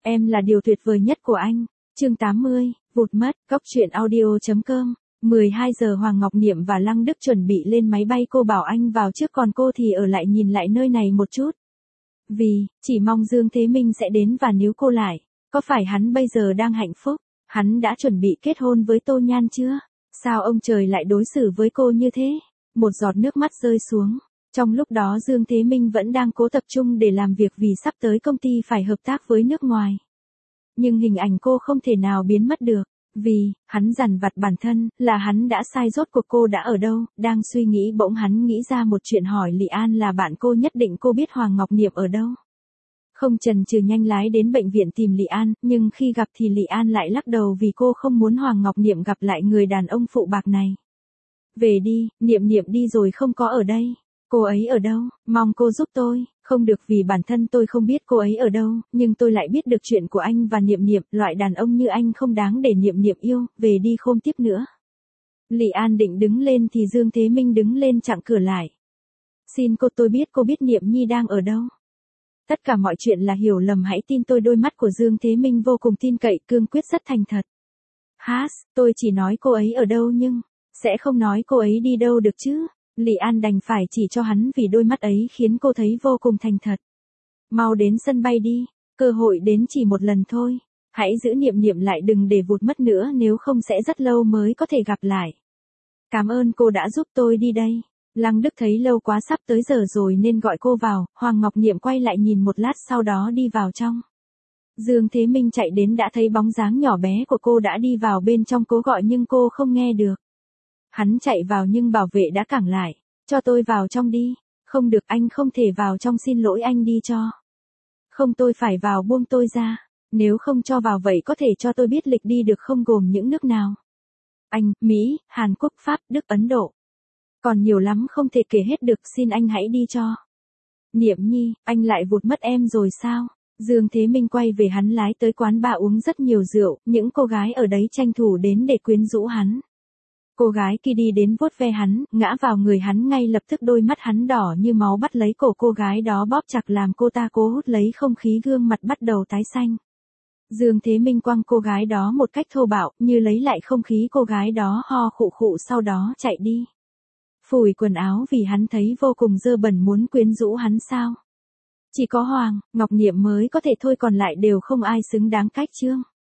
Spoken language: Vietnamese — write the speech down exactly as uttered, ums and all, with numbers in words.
Em là điều tuyệt vời nhất của anh. Chương tám mươi, vụt mất, cốc truyện audio.com. mười hai giờ Hoàng Ngọc Niệm và Lăng Đức chuẩn bị lên máy bay, cô bảo anh vào trước còn cô thì ở lại nhìn lại nơi này một chút. Vì, chỉ mong Dương Thế Minh sẽ đến và níu cô lại. Có phải hắn bây giờ đang hạnh phúc? Hắn đã chuẩn bị kết hôn với Tô Nhan chưa? Sao ông trời lại đối xử với cô như thế? Một giọt nước mắt rơi xuống. Trong lúc đó Dương Thế Minh vẫn đang cố tập trung để làm việc vì sắp tới công ty phải hợp tác với nước ngoài. Nhưng hình ảnh cô không thể nào biến mất được. Vì, hắn dằn vặt bản thân, là hắn đã sai, rốt cuộc cô đã ở đâu, đang suy nghĩ bỗng hắn nghĩ ra một chuyện, hỏi Lị An là bạn cô, nhất định cô biết Hoàng Ngọc Niệm ở đâu. Không chần chừ nhanh lái đến bệnh viện tìm Lị An, nhưng khi gặp thì Lị An lại lắc đầu vì cô không muốn Hoàng Ngọc Niệm gặp lại người đàn ông phụ bạc này. Về đi, Niệm Niệm đi rồi không có ở đây. Cô ấy ở đâu, mong cô giúp tôi. Không được, vì bản thân tôi không biết cô ấy ở đâu, nhưng tôi lại biết được chuyện của anh và Niệm Niệm, loại đàn ông như anh không đáng để Niệm Niệm yêu, về đi không tiếp nữa. Lị An định đứng lên thì Dương Thế Minh đứng lên chặn cửa lại. Xin cô, tôi biết cô biết Niệm Nhi đang ở đâu. Tất cả mọi chuyện là hiểu lầm, hãy tin tôi. Đôi mắt của Dương Thế Minh vô cùng tin cậy, cương quyết, rất thành thật. Hát, tôi chỉ nói cô ấy ở đâu nhưng, sẽ không nói cô ấy đi đâu được chứ. Lị An đành phải chỉ cho hắn vì đôi mắt ấy khiến cô thấy vô cùng thành thật. Mau đến sân bay đi, cơ hội đến chỉ một lần thôi. Hãy giữ Niệm Niệm lại, đừng để vụt mất nữa, nếu không sẽ rất lâu mới có thể gặp lại. Cảm ơn cô đã giúp tôi đi đây. Lăng Đức thấy lâu quá sắp tới giờ rồi nên gọi cô vào. Hoàng Ngọc Niệm quay lại nhìn một lát sau đó đi vào trong. Dương Thế Minh chạy đến đã thấy bóng dáng nhỏ bé của cô đã đi vào bên trong, cố gọi nhưng cô không nghe được. Hắn chạy vào nhưng bảo vệ đã cản lại. Cho tôi vào trong đi. Không được, anh không thể vào trong, xin lỗi, anh đi cho. Không, tôi phải vào, buông tôi ra. Nếu không cho vào vậy có thể cho tôi biết lịch đi được không, gồm những nước nào? Anh, Mỹ, Hàn Quốc, Pháp, Đức, Ấn Độ. Còn nhiều lắm, không thể kể hết được, xin anh hãy đi cho. Niệm Nhi, anh lại vụt mất em rồi sao? Dương Thế Minh quay về, hắn lái tới quán bar uống rất nhiều rượu, những cô gái ở đấy tranh thủ đến để quyến rũ hắn. Cô gái kia đi đến vuốt ve hắn, ngã vào người hắn ngay lập tức, đôi mắt hắn đỏ như máu, bắt lấy cổ cô gái đó bóp chặt làm cô ta cố hút lấy không khí, gương mặt bắt đầu tái xanh. Dương Thế Minh quăng cô gái đó một cách thô bạo, như lấy lại không khí, cô gái đó ho khụ khụ sau đó chạy đi. Phủi quần áo vì hắn thấy vô cùng dơ bẩn, muốn quyến rũ hắn sao? Chỉ có Hoàng Ngọc Niệm mới có thể thôi, còn lại đều không ai xứng đáng cách chương.